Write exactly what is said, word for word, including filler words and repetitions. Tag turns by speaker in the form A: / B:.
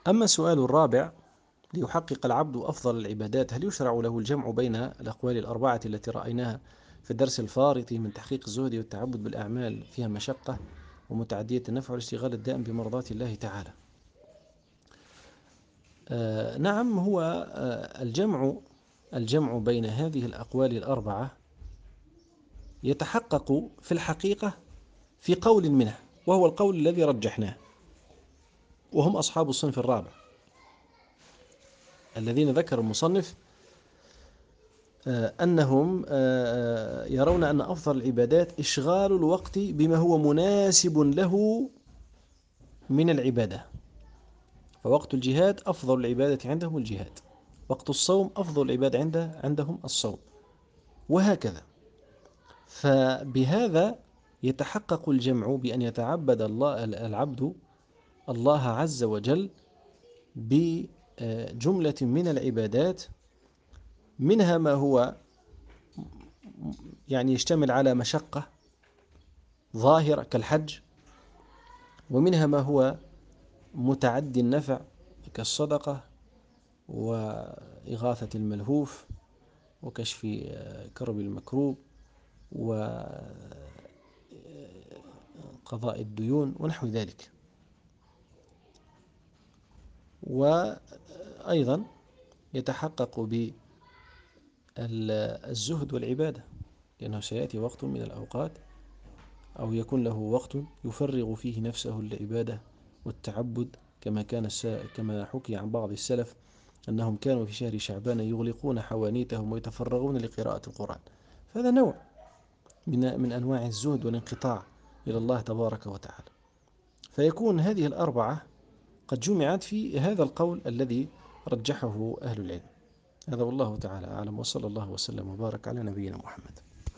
A: أما السؤال الرابع: ليحقق العبد أفضل العبادات هل يشرع له الجمع بين الأقوال الأربعة التي رأيناها في الدرس الفارط من تحقيق الزهد والتعبد بالأعمال فيها مشقة ومتعدية النفع والاشتغال الدائم بمرضاة الله تعالى؟ آه نعم، هو آه الجمع الجمع بين هذه الأقوال الأربعة يتحقق في الحقيقة في قول منها، وهو القول الذي رجحناه، وهم أصحاب الصنف الرابع الذين ذكر المصنف أنهم يرون أن أفضل العبادات إشغال الوقت بما هو مناسب له من العبادة، فوقت الجهاد أفضل العبادة عندهم الجهاد، وقت الصوم أفضل العبادة عنده عندهم الصوم، وهكذا. فبهذا يتحقق الجمع بأن يتعبد الله العبد الله عز وجل بجملة من العبادات، منها ما هو يعني يشتمل على مشقة ظاهرة كالحج، ومنها ما هو متعدي النفع كالصدقة وإغاثة الملهوف وكشف كرب المكروب وقضاء الديون ونحو ذلك. وأيضا يتحقق بالزهد والعبادة، لأنه سيأتي وقت من الأوقات أو يكون له وقت يفرغ فيه نفسه للعبادة والتعبد، كما كان كما حكي عن بعض السلف أنهم كانوا في شهر شعبان يغلقون حوانيتهم ويتفرغون لقراءة القرآن. فهذا نوع من من أنواع الزهد والانقطاع إلى الله تبارك وتعالى. فيكون هذه الأربعة قد جمعت في هذا القول الذي رجحه أهل العلم. هذا والله تعالى أعلم، وصلى الله وسلم وبارك على نبينا محمد.